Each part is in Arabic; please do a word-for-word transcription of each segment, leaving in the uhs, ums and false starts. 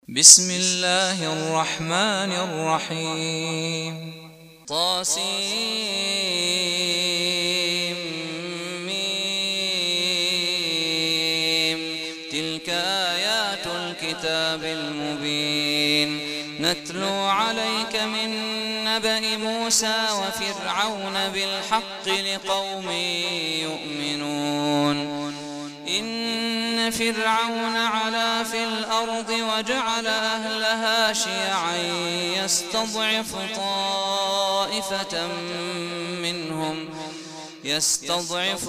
بسم الله الرحمن الرحيم طاسيم ميم تلك آيات الكتاب المبين نتلو عليك من نبأ موسى وفرعون بالحق لقوم يؤمنون إن فرعون علا في الأرض وجعل أهلها شيعا يستضعف طائفة منهم يستضعف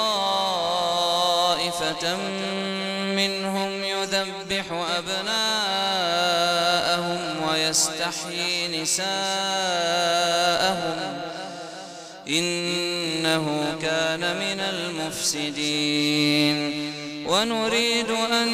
طائفة منهم يذبح أبناءهم ويستحيي نساءهم إنه كان من المفسدين ونريد أن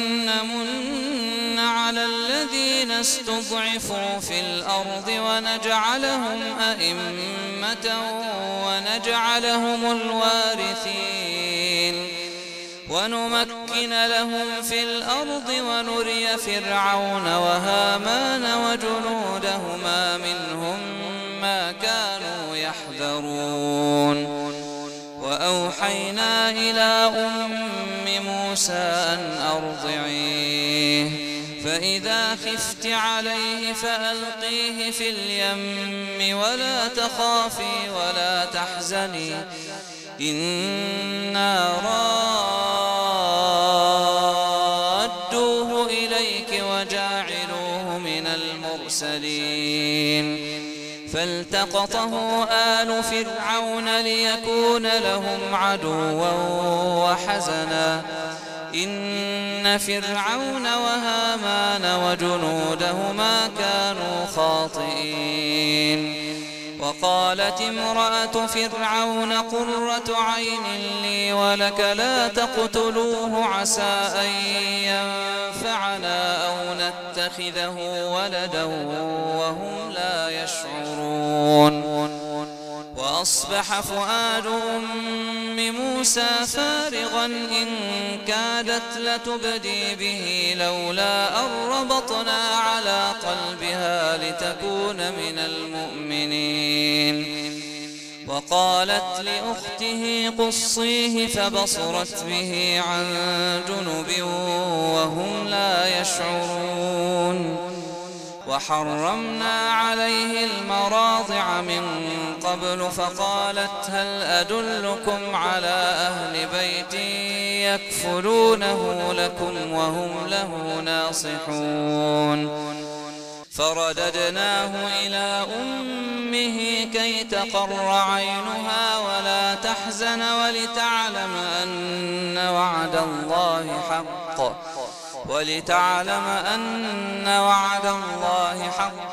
نمن على الذين استضعفوا في الأرض ونجعلهم أئمة ونجعلهم الوارثين ونمكن لهم في الأرض ونري فرعون وهامان وجنودهما منهم ما كانوا يحذرون وأوحينا إلى أم موسى أن أرضعيه فإذا خفت عليه فألقيه في اليم ولا تخافي ولا تحزني إنا رادوه إليك وجاعلوه من المرسلين فالتقطه آل فرعون ليكون لهم عدوا وحزنا إن فرعون وهامان وجنودهما كانوا خاطئين وقالت امرأة فرعون قرة عين لي ولك لا تقتلوه عسى أن ينفعنا أو نتخذه ولدا وهم لا يشعرون وأصبح فؤاد أم موسى فارغا إن كادت لتبدي به لولا أن ربطنا على قلبها لتكون من المؤمنين وقالت لأخته قصيه فبصرت به عن جنب وهم لا يشعرون وحرمنا عليه المراضع من قبل فقالت هل أدلكم على أهل بيت يكفلونه لكم وهم له ناصحون فرددناه إلى أمه كي تقر عينها ولا تحزن ولتعلم أن وعد الله حق ولتعلم أن وعد الله حق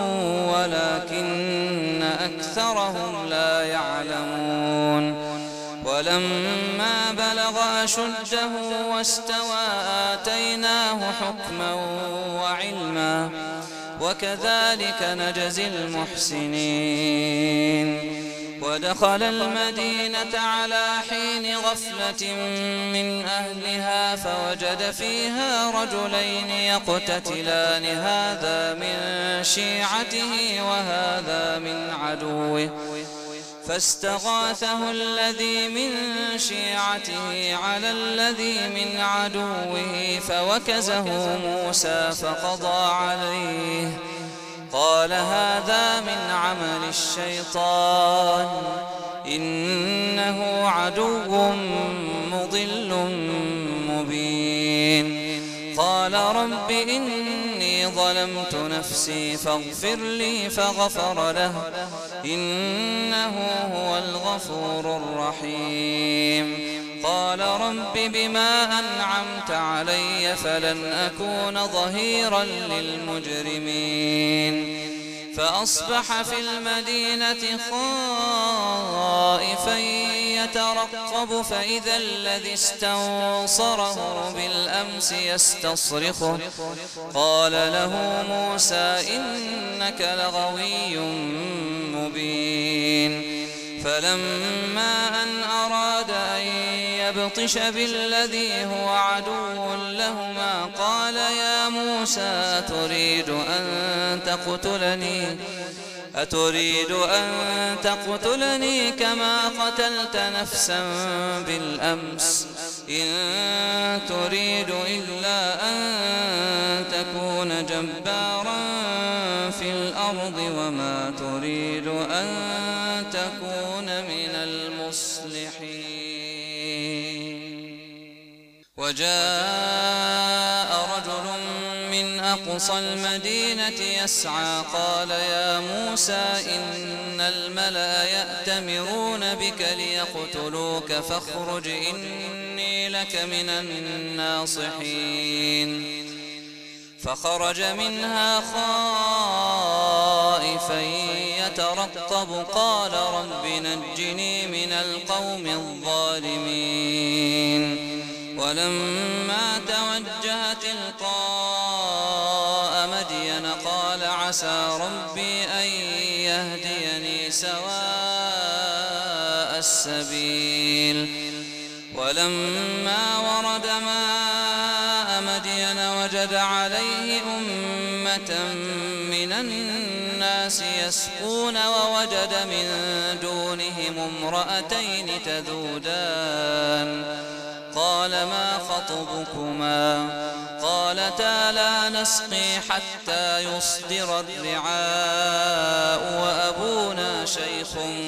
ولكن أكثرهم لا يعلمون ولما بلغ أشده واستوى آتيناه حكما وعلما وكذلك نجزي المحسنين ودخل المدينة على حين غفلة من أهلها فوجد فيها رجلين يقتتلان هذا من شيعته وهذا من عدوه فاستغاثه الذي من شيعته على الذي من عدوه فوكزه موسى فقضى عليه قال هذا من عمل الشيطان إنه عدو مضل مبين قال رب إني ظلمت نفسي فاغفر لي فغفر له إنه هو الغفور الرحيم قال رب بما أنعمت علي فلن أكون ظهيرا للمجرمين فأصبح في المدينة خائفا يترقب فإذا الذي استنصره بالأمس يستصرخه قال له موسى إنك لغوي مبين فلما أن أراد أن ليبطش بالذي هو عدو لهما قال يا موسى أتريد أن تقتلني أتريد أن تقتلني كما قتلت نفسا بالأمس إن تريد إلا أن تكون جبارا في الأرض وما تريد أن تكون من المصلحين. وجاء رجل من أقصى المدينة يسعى قال يا موسى إن الملأ يأتمرون بك ليقتلوك فاخرج إني لك من الناصحين. فخرج منها خائفا يترقب قال رب نجني من القوم الظالمين. ولما توجه تلقاء مدين قال عسى ربي أن يهديني سواء السبيل. ولما ورد ماء مدين وجد عليه أمة من الناس يسقون ووجد من دونهم امرأتين تذودان قال ما خطبكما قالتا لا نسقي حتى يصدر الرعاء وأبونا شيخ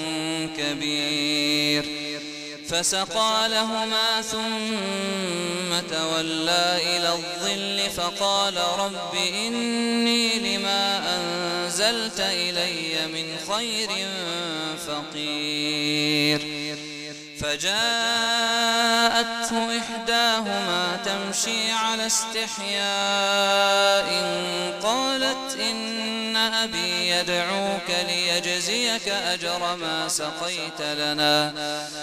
كبير. فسقى لهما ثم تولى إلى الظل فقال رب إني لما أنزلت إلي من خير فقير. فجاءته إحداهما تمشي على استحياء قالت إن أبي يدعوك ليجزيك أجر ما سقيت لنا.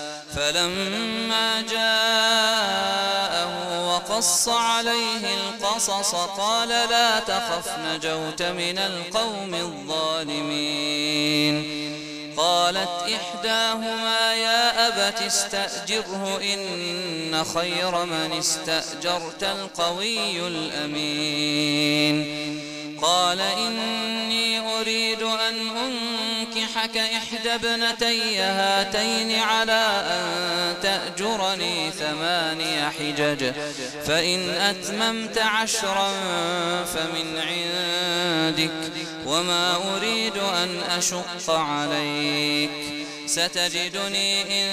فلما جاءه وقص عليه القصص قال لا تخف نجوت من القوم الظالمين. قالت إحداهما يا أبت استأجره إن خير من استأجرت القوي الأمين. قال إني أريد أن أنكحك إحدى ابنتي هاتين على أن تأجرني ثماني حجج فإن أتممت عشرا فمن عندك وما أريد أن أشق عليك ستجدني إن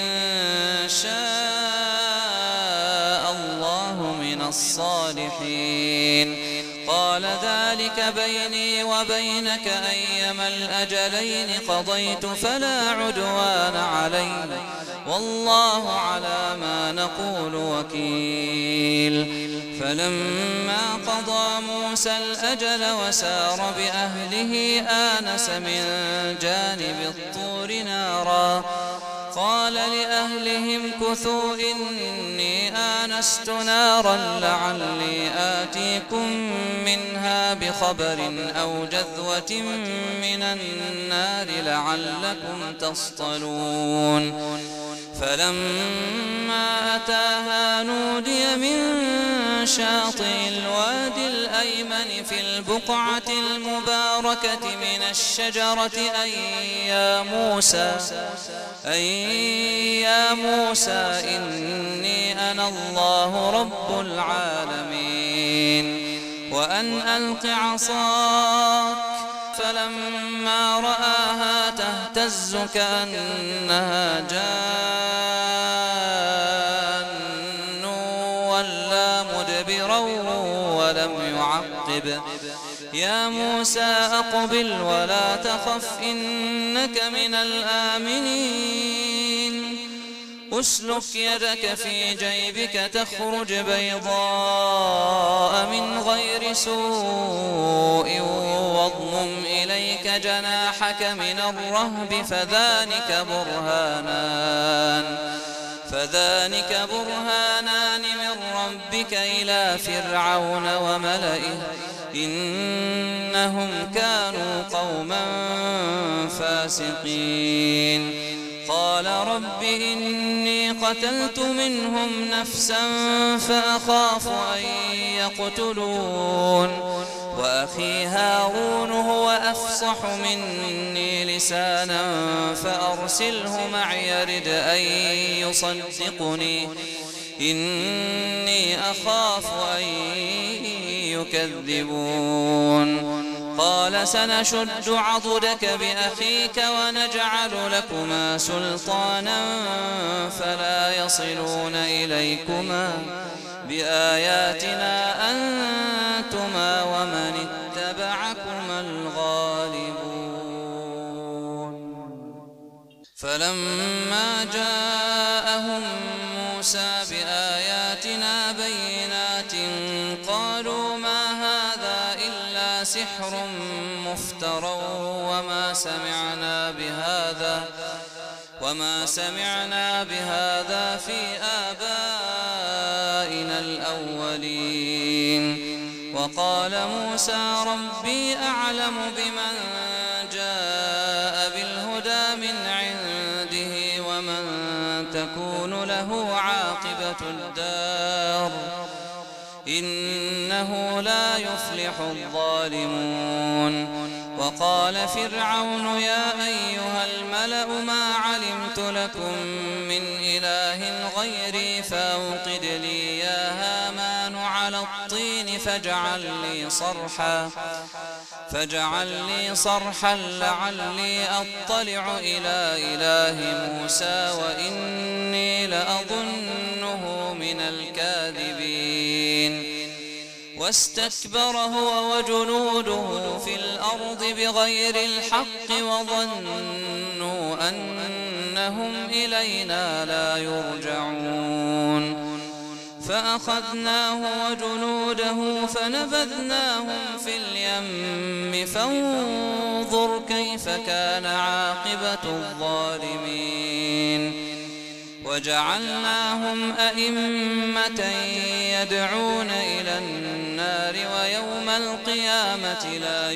شاء الله من الصالحين. قال ذلك بيني وبينك أيما الأجلين قضيت فلا عدوان علي والله على ما نقول وكيل. فلما قضى موسى الأجل وسار بأهله آنس من جانب الطور نارا قال لأهلهم كثوا إني آنست نارا لعلي آتيكم منها بخبر أو جذوة من النار لعلكم تصطلون. فلما أتاها نودي من شاطئ الوادي الأيمن في البقعة المباركة من الشجرة أي يا موسى أي يا موسى إني أنا الله رب العالمين وأن ألق عصاك. فلما رآها تهتز كأنها جان ولا مدبرا ولم يعقب. يا موسى أقبل ولا تخف إنك من الآمنين. أسلك يدك في جيبك تخرج بيضاء من غير سوء واضمم إليك جناحك من الرهب فذلك برهانان فذلك برهانان من ربك إلى فرعون وملئه إنهم كانوا قوما فاسقين. قال رب إني قتلت منهم نفسا فأخاف أن يقتلون وأخي هارون هو أفصح مني لسانا فأرسله معي رد أن يصدقني إني أخاف أن يكذبون قال سنشد عضدك بأخيك ونجعل لكما سلطانا فلا يصلون إليكما بآياتنا أنتما ومن اتبعكما الغالبون فلما جاءهم موسى بآياتنا بينات قالوا ما هذا إلا سحر مفترى وما سمعنا بهذا وما سمعنا بهذا في آبائنا الأولين وقال موسى ربي أعلم بمن جاء بالهدى من عنده ومن تكون له عاقبة الدار إنه لا يفلح الظالمون وقال فرعون يا أيها الملأ ما علمت لكم من إله غيري فأوقد لي يا هامان على الطين فاجعل لي صرحا فاجعل لي صرحا لعلي أطلع إلى إله موسى وإني لأظنه من الكاذبين واستكبر هو وجنوده في الأرض بغير الحق وظنوا أنهم إلينا لا يرجعون فأخذناه وجنوده فنبذناهم في اليم فانظر كيف كان عاقبة الظالمين وجعلناهم أئمة يدعون إلى النار ويوم القيامة لا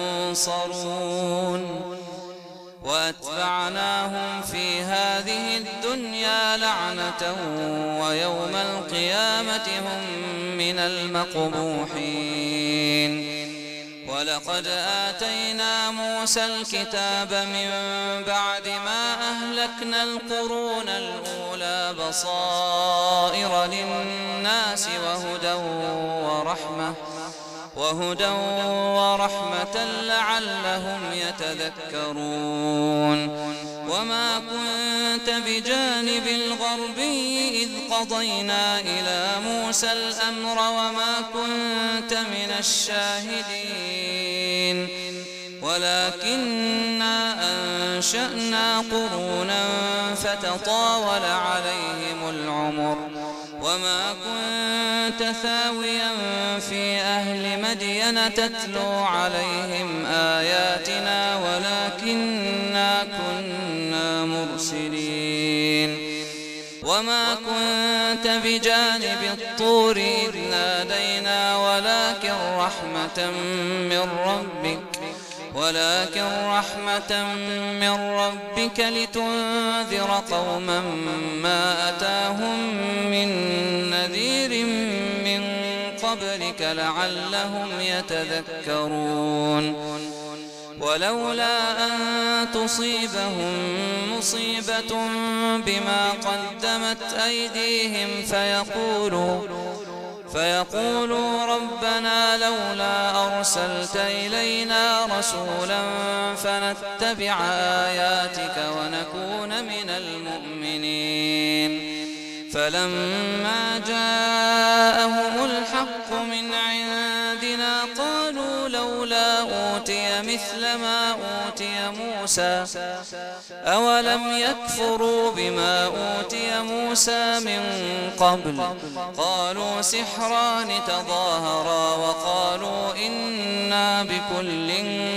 ينصرون وأتبعناهم في هذه الدنيا لعنة ويوم القيامة هم من المقبوحين ولقد آتينا موسى الكتاب من بعد ما أهلكنا القرون الأولى بصائر للناس وهدى ورحمة وهدى ورحمة لعلهم يتذكرون وما كنت بجانب الغربي إذ قضينا إلى موسى الأمر وما كنت من الشاهدين ولكننا أنشأنا قرونا فتطاول عليهم العمر وما كنت ثاويا في أهل مدين تتلو عليهم آياتنا ولكننا كنا مرسلين وما كنت بجانب الطور إذ نادينا ولكن رحمة من ربك ولكن رحمة من ربك لتنذر قوما ما أتاهم من نذير من قبلك لعلهم يتذكرون ولولا أن تصيبهم مصيبة بما قدمت أيديهم فيقولوا فيقولوا ربنا لولا أرسلت إلينا رسولا فنتبع آياتك ونكون من المؤمنين فلما جاءهم الحق من عندنا قالوا لولا أوتي مثل ما أوتي موسى أولم يكفروا بما أوتي موسى من قبل قالوا سحران تظاهرا وقالوا إنا بكل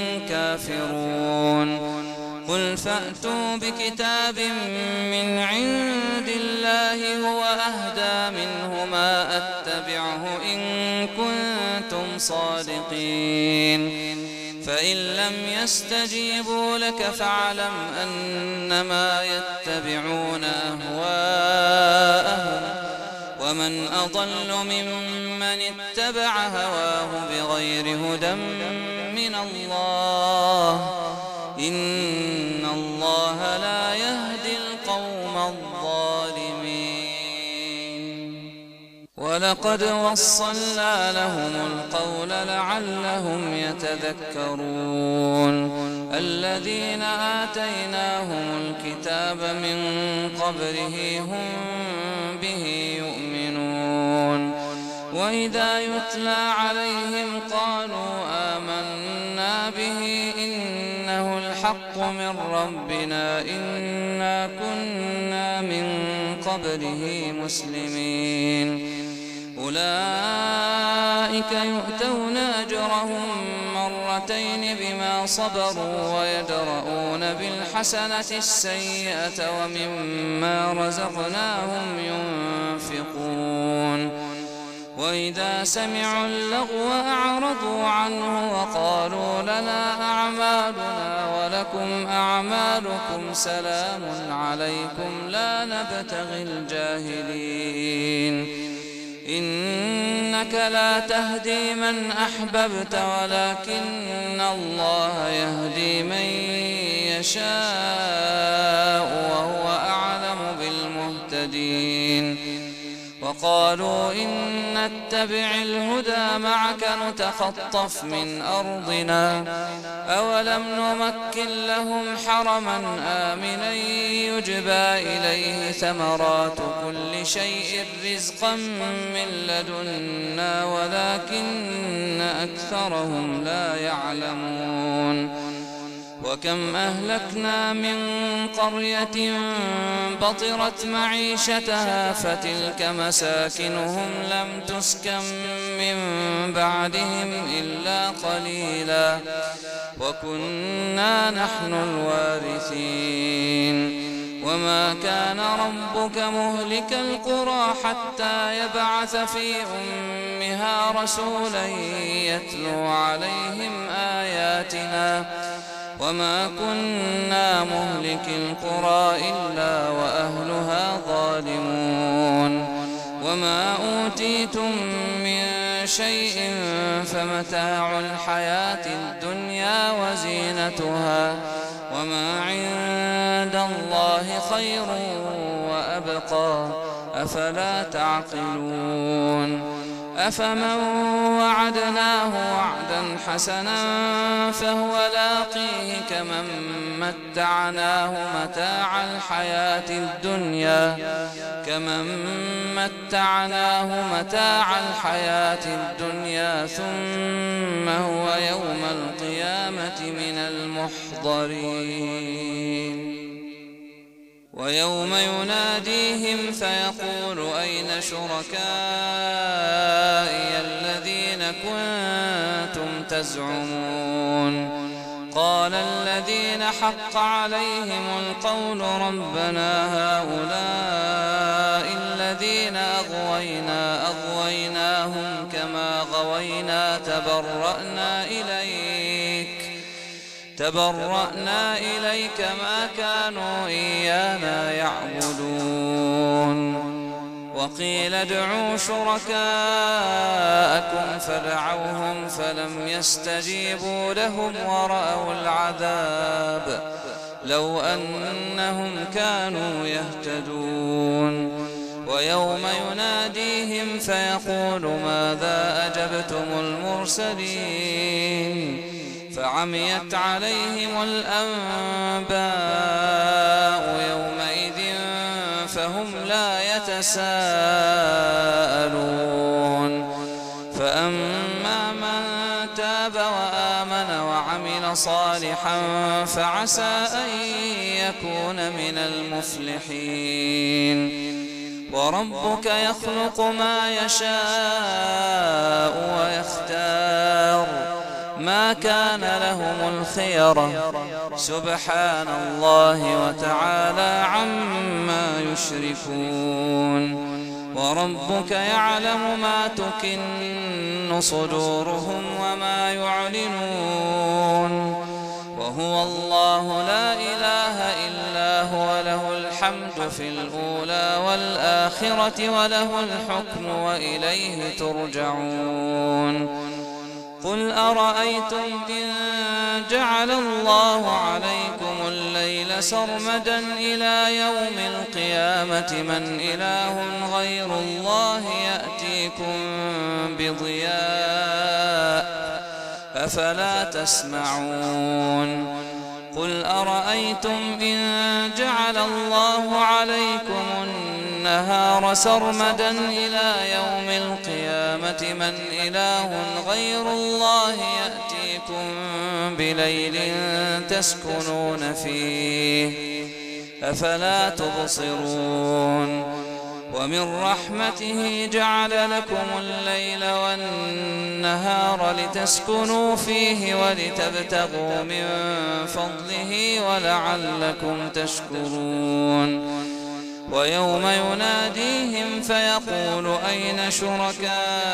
كافرون قل فأتوا بكتاب من عند الله هو أهدى منهما أتبعه إن كنتم صادقين فإن لم يستجيبوا لك فاعلم أنما يتبعون أهواءهم ومن أضل ممن اتبع هواه بغير هدى من الله إن الله لا يهدي القوم الظالمين ولقد وصلنا لهم القول لعلهم يتذكرون الذين آتيناهم الكتاب من قبله هم به يؤمنون وإذا يتلى عليهم قالوا آمنا به إنه الحق من ربنا إنا كنا من قبله مسلمين أولئك يؤتون أجرهم مرتين بما صبروا ويدرؤون بالحسنة السيئة ومما رزقناهم ينفقون وإذا سمعوا اللغو أعرضوا عنه وقالوا لنا أعمالنا ولكم أعمالكم سلام عليكم لا نبتغي الجاهلين إنك لا تهدي من أحببت ولكن الله يهدي من يشاء وهو أعلم بالمهتدين وقالوا إن نتبع الهدى معك نتخطف من أرضنا أولم نمكن لهم حرما آمنا يجبى إليه ثمرات كل شيء رزقا من لدنا ولكن أكثرهم لا يعلمون وكم أهلكنا من قرية بطرت معيشتها فتلك مساكنهم لم تسكن من بعدهم إلا قليلا وكنا نحن الوارثين وما كان ربك مهلك القرى حتى يبعث في أمها رسولا يتلو عليهم آياتنا وما كنا مهلك القرى إلا وأهلها ظالمون وما أوتيتم من شيء فمتاع الحياة الدنيا وزينتها وما عند الله خير وأبقى أفلا تعقلون أفمن وعدناه وعدا حسنا فهو لاقيه كمن متعناه متاع الحياة الدنيا كمن متعناه متاع الحياة الدنيا ثم هو يوم القيامة من المحضرين ويوم يناديهم فيقول أين شركائي الذين كنتم تزعمون قال الذين حق عليهم القول ربنا هؤلاء الذين أغوينا أغويناهم كما غوينا تبرأنا إليك تبرأنا إليك ما كانوا إيانا يعبدون وقيل ادعوا شركاءكم فدعوهم فلم يستجيبوا لهم ورأوا العذاب لو أنهم كانوا يهتدون ويوم يناديهم فيقول ماذا أجبتم المرسلين فعميت عليهم الأنباء يومئذ فهم لا يتساءلون فأما من تاب وآمن وعمل صالحا فعسى أن يكون من المفلحين وربك يخلق ما يشاء ويختار ما كان لهم الخيرة سبحان الله وتعالى عما يشركون وربك يعلم ما تكن صدورهم وما يعلنون وهو الله لا إله إلا هو له الحمد في الأولى والآخرة وله الحكم وإليه ترجعون قل أرأيتم إن جعل الله عليكم الليل سرمدا إلى يوم القيامة من إله غير الله يأتيكم بضياء أفلا تسمعون قل أرأيتم إن جعل الله عليكم النهار سرمدا إلى يوم القيامة من إله غير الله يأتيكم بليل تسكنون فيه أفلا تبصرون ومن رحمته جعل لكم الليل والنهار لتسكنوا فيه ولتبتغوا من فضله ولعلكم تشكرون ويوم يناديهم فيقول أين شركائي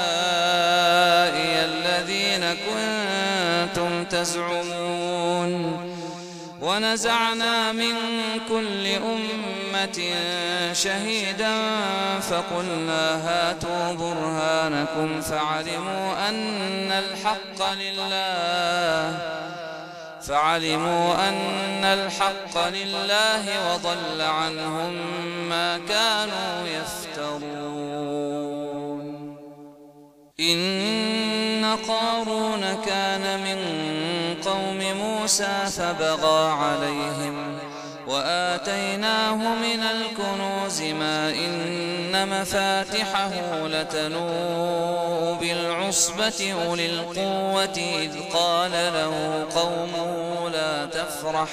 الذين كنتم تزعمون ونزعنا من كل أمة شهيدا فقلنا هاتوا برهانكم فعلموا أن الحق لله فعلموا أن الحق لله وضل عنهم ما كانوا يفترون إن قارون كان من قوم موسى فبغى عليهم وآتيناه من الكنوز ما إن مفاتحه لتنوء بالعصبة أولي القوة إذ قال له قومه لا تفرح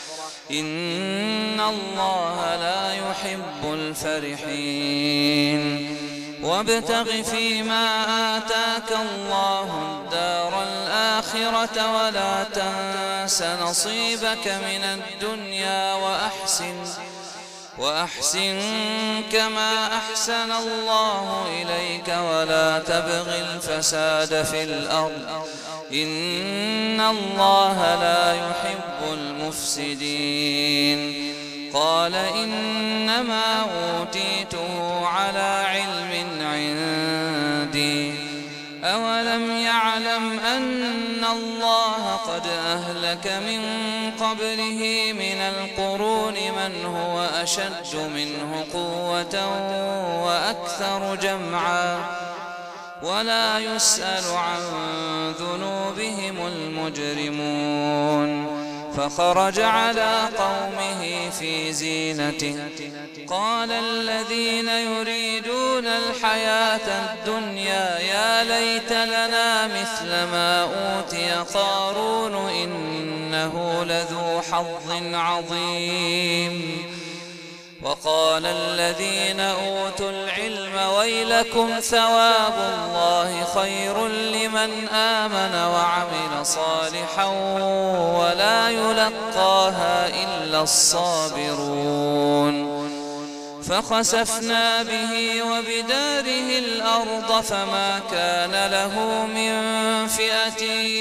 إن الله لا يحب الفرحين وابتغ فيما آتاك الله الدار الآخرة ولا تنس نصيبك من الدنيا وأحسن وأحسن كما أحسن الله إليك ولا تبغ الفساد في الأرض إن الله لا يحب المفسدين قال إنما أوتيته على علم عندي أولم يعلم أن الله قد أهلك من قبله من القرون من هو أشد منه قوة وأكثر جمعا ولا يسأل عن ذنوبهم المجرمون فخرج على قومه في زينته قال الذين يريدون الحياة الدنيا يا ليت لنا مثل ما أوتي قارون إنه لذو حظ عظيم وقال الذين أوتوا العلم ويلكم ثواب الله خير لمن آمن وعمل صالحا ولا يلقاها إلا الصابرون فخسفنا به وبداره الأرض فما كان له من فئة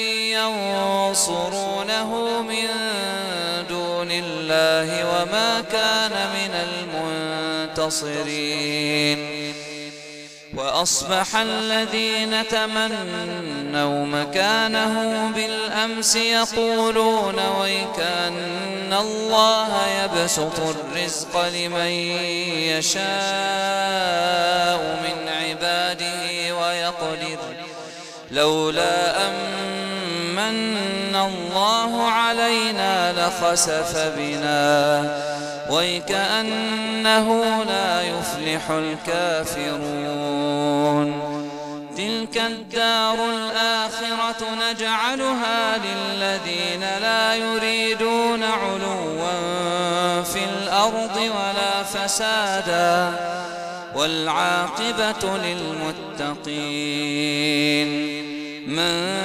ينصرونه من دون الله وما كان من المنتصرين وأصبح الذين تمنوا مكانه بالأمس يقولون ويكأن الله يبسط الرزق لمن يشاء من عباده ويقدر لولا أمن الله علينا لخسف بنا ويكأنه لا يفلح الكافرون تلك الدار الآخرة نجعلها للذين لا يريدون علوا في الأرض ولا فسادا والعاقبة للمتقين من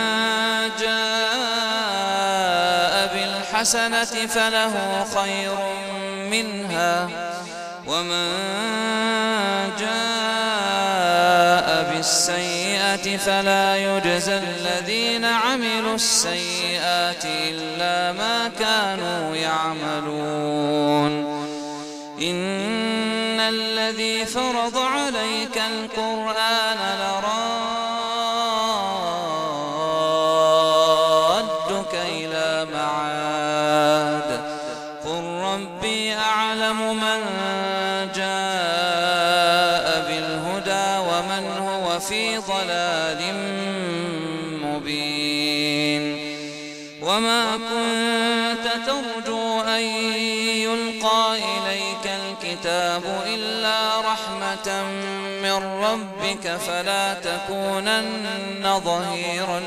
جاء بالحسنة فله خير منها ومن جاء بالسيئة السيئة فلا يجزى الذين عملوا السيئات إلا ما كانوا يعملون إن الذي فرض عليك القرآن لرادك إلى معاد قل ربي أعلم من جاء بالهدى ومن هو في ضلال مبين وما كنت ترجو أن يلقى إليك الكتاب إلا رحمة من ربك فلا تكونن ظهيرا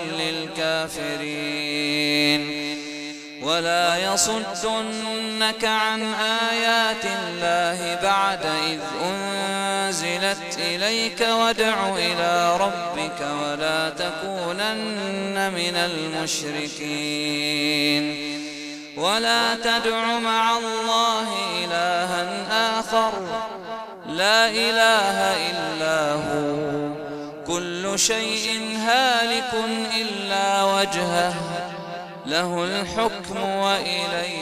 للكافرين ولا يصدنك عن آيات الله بعد إذ أنزلت إليك وادع إلى ربك ولا تكونن من المشركين ولا تدع مع الله إلها آخر لا إله إلا هو كل شيء هالك إلا وجهه له الحكم وإليه